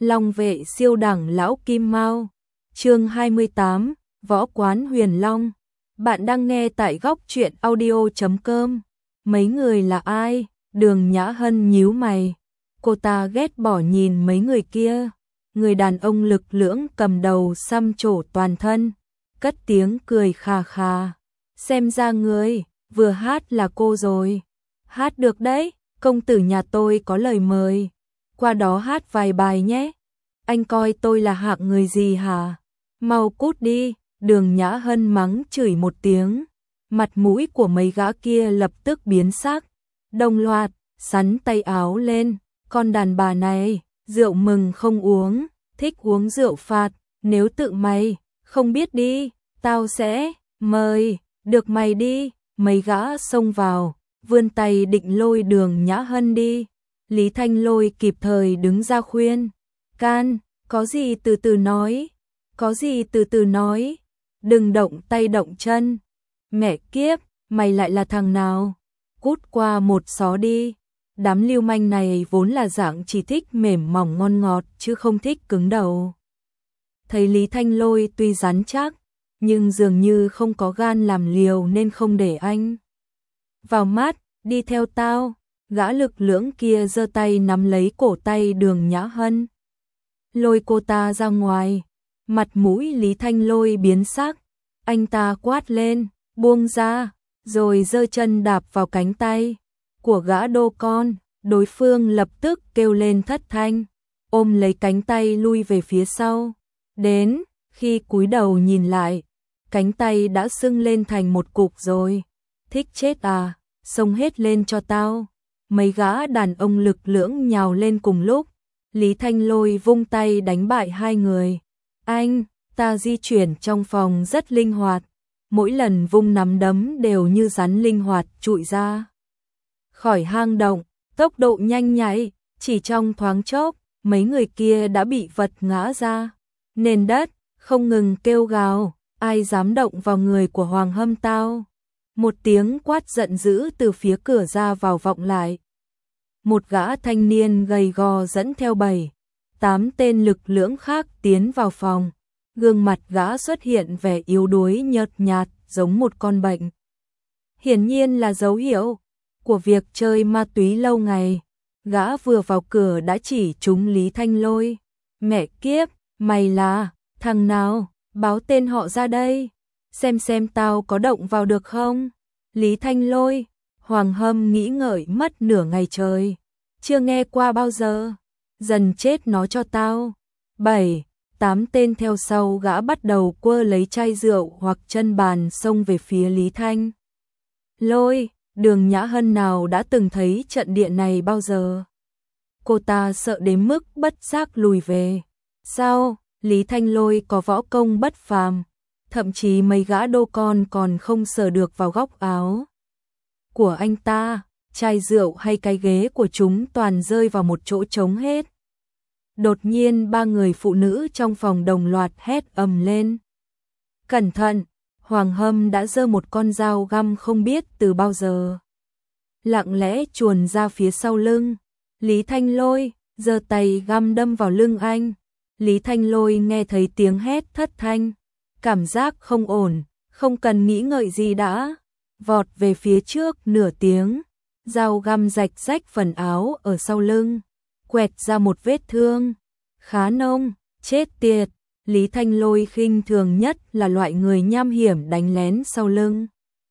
Long vệ siêu đẳng lão Kim Mao. Chương 28, Võ quán Huyền Long. Bạn đang nghe tại góc truyện audio.com. Mấy người là ai? Đường Nhã Hân nhíu mày. Cô ta ghét bỏ nhìn mấy người kia. Người đàn ông lực lưỡng cầm đầu xăm trổ toàn thân, cất tiếng cười khà khà. Xem ra người vừa hát là cô rồi. Hát được đấy, công tử nhà tôi có lời mời. Qua đó hát vài bài nhé. Anh coi tôi là hạng người gì hả? Mau cút đi, Đường Nhã Hân mắng chửi một tiếng. Mặt mũi của mấy gã kia lập tức biến sắc. Đồng loạt, sắn tay áo lên. Con đàn bà này, rượu mừng không uống, thích uống rượu phạt. Nếu tự mày, không biết đi, tao sẽ mời, được mày đi. Mấy gã xông vào, vươn tay định lôi Đường Nhã Hân đi. Lý Thanh Lôi kịp thời đứng ra khuyên. Can, có gì từ từ nói, có gì từ từ nói, đừng động tay động chân. Mẹ kiếp, mày lại là thằng nào? Cút qua một xó đi. Đám lưu manh này vốn là dạng chỉ thích mềm mỏng ngon ngọt chứ không thích cứng đầu. Thấy Lý Thanh Lôi tuy rắn chắc, nhưng dường như không có gan làm liều nên không để anh vào mắt. Đi theo tao. Gã lực lưỡng kia giơ tay nắm lấy cổ tay Đường Nhã Hân, lôi cô ta ra ngoài. Mặt mũi Lý Thanh Lôi biến sắc, anh ta quát lên, buông ra, rồi giơ chân đạp vào cánh tay của gã đô con. Đối phương lập tức kêu lên thất thanh, ôm lấy cánh tay lui về phía sau. Đến khi cúi đầu nhìn lại, cánh tay đã sưng lên thành một cục rồi. Thích chết à, xông hết lên cho tao. Mấy gã đàn ông lực lưỡng nhào lên cùng lúc. Lý Thanh Lôi vung tay đánh bại hai người. Anh, ta di chuyển trong phòng rất linh hoạt. Mỗi lần vung nắm đấm đều như rắn linh hoạt trụi ra khỏi hang động, tốc độ nhanh nhạy. Chỉ trong thoáng chốc, mấy người kia đã bị vật ngã ra nền đất, không ngừng kêu gào. Ai dám động vào người của Hoàng Hâm tao? Một tiếng quát giận dữ từ phía cửa ra vào vọng lại. Một gã thanh niên gầy gò dẫn theo 7-8 tên lực lưỡng khác tiến vào phòng. Gương mặt gã xuất hiện vẻ yếu đuối nhợt nhạt giống một con bệnh. Hiển nhiên là dấu hiệu của việc chơi ma túy lâu ngày. Gã vừa vào cửa đã chỉ trúng Lý Thanh Lôi. Mẹ kiếp, mày là thằng nào? Báo tên họ ra đây, xem tao có động vào được không? Lý Thanh Lôi. Hoàng Hâm nghĩ ngợi mất nửa ngày trời, chưa nghe qua bao giờ. Dần chết nó cho tao. 7-8 tên theo sau gã bắt đầu quơ lấy chai rượu hoặc chân bàn xông về phía Lý Thanh Lôi. Đường Nhã Hân nào đã từng thấy trận địa này bao giờ? Cô ta sợ đến mức bất giác lùi về. Sao? Lý Thanh Lôi có võ công bất phàm, thậm chí mấy gã đô con còn không sờ được vào góc áo của anh ta. Chai rượu hay cái ghế của chúng toàn rơi vào một chỗ trống hết. Đột nhiên ba người phụ nữ trong phòng đồng loạt hét ầm lên. Cẩn thận! Hoàng Hâm đã giơ một con dao găm không biết từ bao giờ, lặng lẽ chuồn ra phía sau lưng Lý Thanh Lôi, giơ tay găm đâm vào lưng anh. Lý Thanh Lôi nghe thấy tiếng hét thất thanh, cảm giác không ổn, không cần nghĩ ngợi gì đã vọt về phía trước nửa tiếng. Dao găm rạch rách phần áo ở sau lưng, quẹt ra một vết thương khá nông. Chết tiệt! Lý Thanh Lôi khinh thường nhất là loại người nham hiểm đánh lén sau lưng.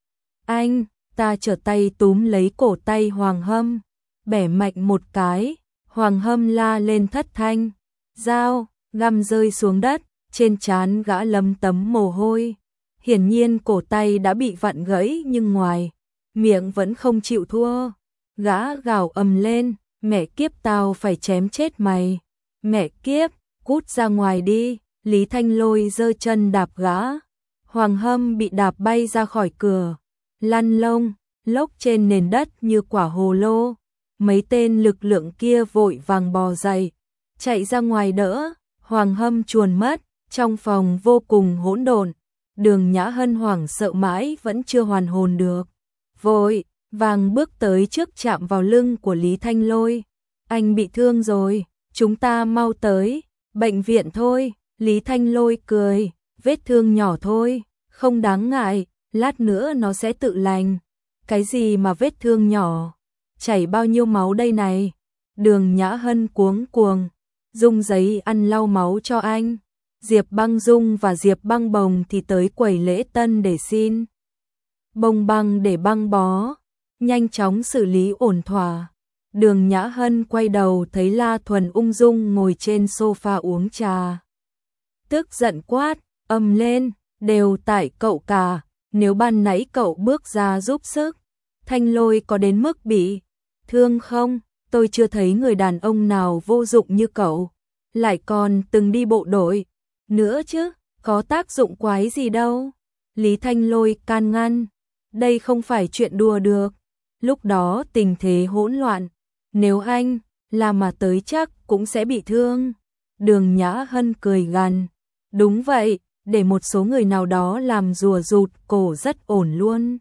Anh, ta trở tay túm lấy cổ tay Hoàng Hâm, bẻ mạnh một cái. Hoàng Hâm la lên thất thanh. Dao găm rơi xuống đất, trên trán gã lấm tấm mồ hôi. Hiển nhiên cổ tay đã bị vặn gãy nhưng ngoài miệng vẫn không chịu thua. Gã gào ầm lên, mẹ kiếp tao phải chém chết mày. Mẹ kiếp, cút ra ngoài đi. Lý Thanh Lôi giơ chân đạp gã. Hoàng Hâm bị đạp bay ra khỏi cửa, lăn lông lốc trên nền đất như quả hồ lô. Mấy tên lực lượng kia vội vàng bò dậy, chạy ra ngoài đỡ. Hoàng Hâm chuồn mất, trong phòng vô cùng hỗn độn. Đường Nhã Hân hoảng sợ mãi vẫn chưa hoàn hồn được, vội vàng bước tới trước chạm vào lưng của Lý Thanh Lôi. Anh bị thương rồi. chúng ta mau tới, bệnh viện thôi, Lý Thanh Lôi cười, vết thương nhỏ thôi, không đáng ngại, lát nữa nó sẽ tự lành. Cái gì mà vết thương nhỏ, chảy bao nhiêu máu đây này? Đường Nhã Hân cuống cuồng, dùng giấy ăn lau máu cho anh. Diệp Băng Dung và Diệp Băng Bồng thì tới quầy lễ tân để xin bông băng để băng bó, nhanh chóng xử lý ổn thỏa. Đường Nhã Hân quay đầu thấy La Thuần ung dung ngồi trên sofa uống trà. Tức giận quát, ầm lên, đều tại cậu cả, nếu ban nãy cậu bước ra giúp sức, Thanh Lôi có đến mức bị thương không? Tôi chưa thấy người đàn ông nào vô dụng như cậu, lại còn từng đi bộ đội nữa chứ, có tác dụng quái gì đâu. Lý Thanh Lôi can ngăn, đây không phải chuyện đùa được. Lúc đó tình thế hỗn loạn, nếu anh là mà tới chắc cũng sẽ bị thương. Đường Nhã Hân cười gằn, đúng vậy, để một số người nào đó làm rùa rụt cổ rất ổn luôn.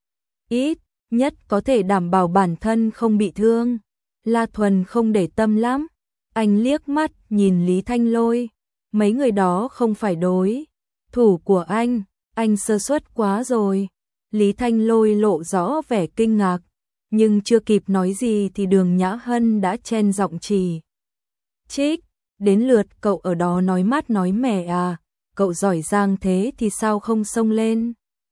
Ít nhất có thể đảm bảo bản thân không bị thương. La Thuần không để tâm lắm, anh liếc mắt nhìn Lý Thanh Lôi, mấy người đó không phải đối thủ của anh sơ suất quá rồi. Lý Thanh Lôi lộ rõ vẻ kinh ngạc, nhưng chưa kịp nói gì thì Đường Nhã Hân đã chen giọng chỉ trích, đến lượt cậu ở đó nói mát nói mẻ à, cậu giỏi giang thế thì sao không xông lên?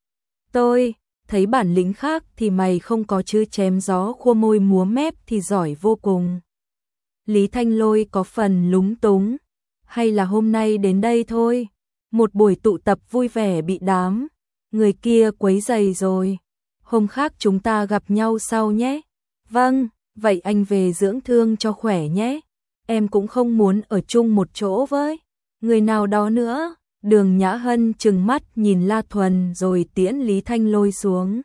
Tôi thấy bản lĩnh khác thì mày không có chứ, chém gió khua môi múa mép thì giỏi vô cùng. Lý Thanh Lôi có phần lúng túng, hay là hôm nay đến đây thôi, một buổi tụ tập vui vẻ bị đám người kia quấy rầy rồi, hôm khác chúng ta gặp nhau sau nhé. Vâng, vậy anh về dưỡng thương cho khỏe nhé, em cũng không muốn ở chung một chỗ với người nào đó nữa. Đường Nhã Hân trừng mắt nhìn La Thuần rồi tiễn Lý Thanh Lôi xuống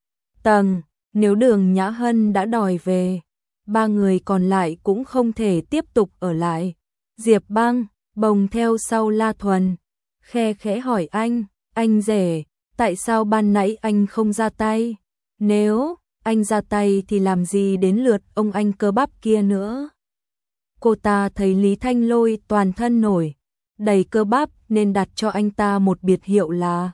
tầng. Nếu Đường Nhã Hân đã đòi về, ba người còn lại cũng không thể tiếp tục ở lại. Diệp Băng Bồng theo sau La Thuần, khe khẽ hỏi anh rể, tại sao ban nãy anh không ra tay? Nếu anh ra tay thì làm gì đến lượt ông anh cơ bắp kia nữa? Cô ta thấy Lý Thanh Lôi toàn thân nổi đầy cơ bắp nên đặt cho anh ta một biệt hiệu là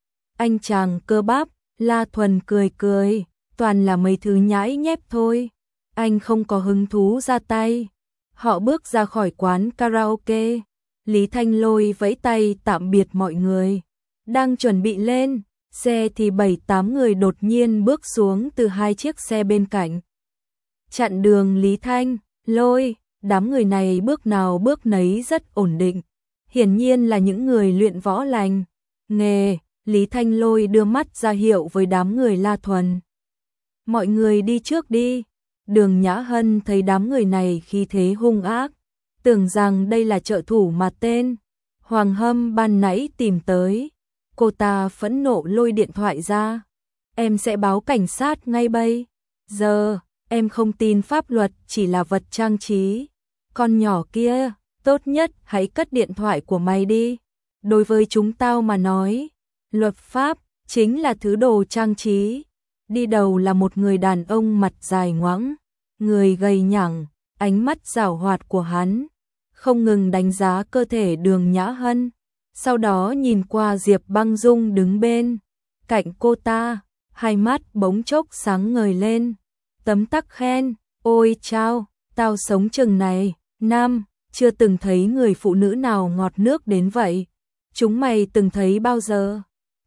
anh chàng cơ bắp. La Thuần cười cười, toàn là mấy thứ nhãi nhép thôi, anh không có hứng thú ra tay. Họ bước ra khỏi quán karaoke, Lý Thanh Lôi vẫy tay tạm biệt mọi người, đang chuẩn bị lên xe thì 7-8 người đột nhiên bước xuống từ hai chiếc xe bên cạnh, chặn đường Lý Thanh Lôi. Đám người này bước nào bước nấy rất ổn định, hiển nhiên là những người luyện võ lành nghề. Lý Thanh Lôi đưa mắt ra hiệu với đám người La Thuần, mọi người đi trước đi. Đường Nhã Hân thấy đám người này khí thế hung ác, tưởng rằng đây là trợ thủ mà tên Hoàng Hâm ban nãy tìm tới. Cô ta phẫn nộ lôi điện thoại ra, em sẽ báo cảnh sát ngay bây giờ, em không tin pháp luật chỉ là vật trang trí. Con nhỏ kia, tốt nhất hãy cất điện thoại của mày đi. Đối với chúng tao mà nói, luật pháp chính là thứ đồ trang trí. Đi đầu là một người đàn ông mặt dài ngoãng, người gầy nhẳng, ánh mắt giảo hoạt của hắn không ngừng đánh giá cơ thể Đường Nhã Hân, sau đó nhìn qua Diệp Băng Dung đứng bên cạnh cô ta, hai mắt bỗng chốc sáng ngời lên, tấm tắc khen, ôi chao, tao sống chừng này năm, chưa từng thấy người phụ nữ nào ngọt nước đến vậy. Chúng mày từng thấy bao giờ?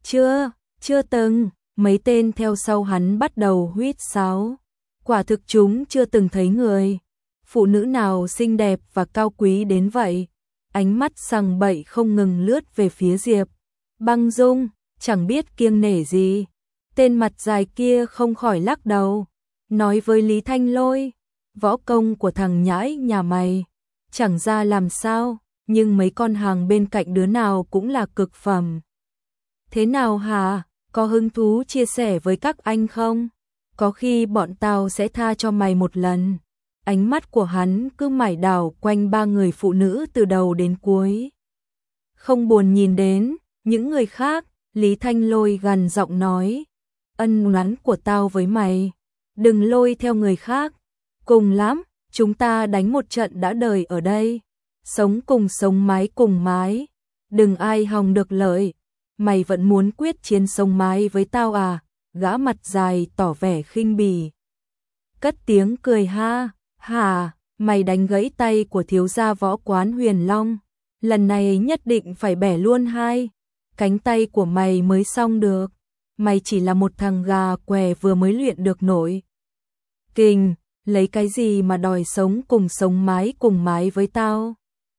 Chưa từng. Mấy tên theo sau hắn bắt đầu huýt sáo. Quả thực chúng chưa từng thấy người phụ nữ nào xinh đẹp và cao quý đến vậy. Ánh mắt sằng bậy không ngừng lướt về phía Diệp Băng Dung, chẳng biết kiêng nể gì. Tên mặt dài kia không khỏi lắc đầu, nói với Lý Thanh Lôi, võ công của thằng nhãi nhà mày chẳng ra làm sao, nhưng mấy con hàng bên cạnh đứa nào cũng là cực phẩm. Thế nào hả? Có hứng thú chia sẻ với các anh không? Có khi bọn tao sẽ tha cho mày một lần. Ánh mắt của hắn cứ mải đảo quanh ba người phụ nữ từ đầu đến cuối, không buồn nhìn đến những người khác. Lý Thanh Lôi gằn giọng nói, ân oán của tao với mày, đừng lôi theo người khác, cùng lắm chúng ta đánh một trận đã đời ở đây, sống cùng sống mái cùng mái, đừng ai hòng được lợi. Mày vẫn muốn quyết chiến sống mái với tao à? Gã mặt dài tỏ vẻ khinh bỉ. Cất tiếng cười ha, hả, mày đánh gãy tay của thiếu gia Võ Quán Huyền Long, lần này nhất định phải bẻ luôn hai cánh tay của mày mới xong được. Mày chỉ là một thằng gà què vừa mới luyện được nổi kình, lấy cái gì mà đòi sống cùng mái với tao?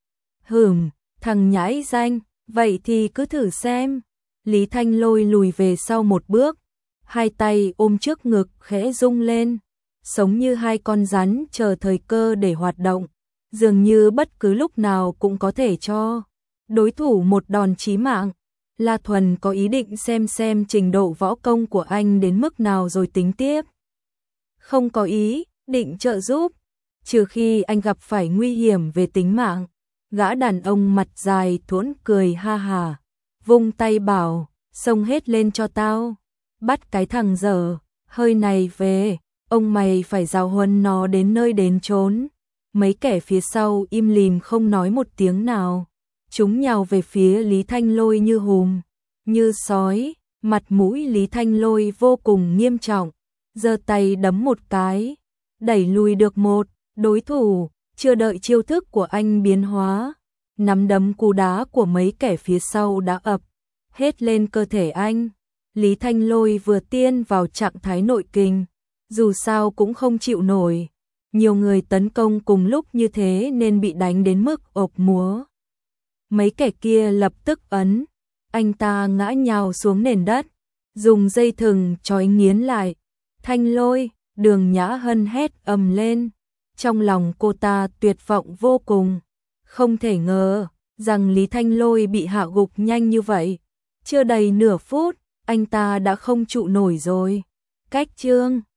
Thằng nhãi danh, vậy thì cứ thử xem. Lý Thanh Lôi lùi về sau một bước, hai tay ôm trước ngực khẽ rung lên, giống như hai con rắn chờ thời cơ để hoạt động, dường như bất cứ lúc nào cũng có thể cho đối thủ một đòn chí mạng. La Thuần có ý định xem trình độ võ công của anh đến mức nào rồi tính tiếp. Không có ý định trợ giúp, trừ khi anh gặp phải nguy hiểm về tính mạng. Gã đàn ông mặt dài thuẫn cười ha hà, vung tay bảo, xông hết lên cho tao, bắt cái thằng dở hơi này về, ông mày phải giáo huấn nó đến nơi đến chốn. Mấy kẻ phía sau im lìm không nói một tiếng nào, chúng nhào về phía Lý Thanh Lôi như hùm, như sói. Mặt mũi Lý Thanh Lôi vô cùng nghiêm trọng, giơ tay đấm một cái, đẩy lùi được một đối thủ. Chưa đợi chiêu thức của anh biến hóa, nắm đấm cú đá của mấy kẻ phía sau đã ập hết lên cơ thể anh. Lý Thanh Lôi vừa tiên vào trạng thái nội kình, dù sao cũng không chịu nổi nhiều người tấn công cùng lúc như thế nên bị đánh đến mức ộp múa. Mấy kẻ kia lập tức ấn anh ta ngã nhào xuống nền đất, dùng dây thừng trói nghiến lại. Thanh Lôi, Đường Nhã Hân hét ầm lên. Trong lòng cô ta tuyệt vọng vô cùng, không thể ngờ rằng Lý Thanh Lôi bị hạ gục nhanh như vậy. Chưa đầy nửa phút, anh ta đã không trụ nổi rồi. Cách chương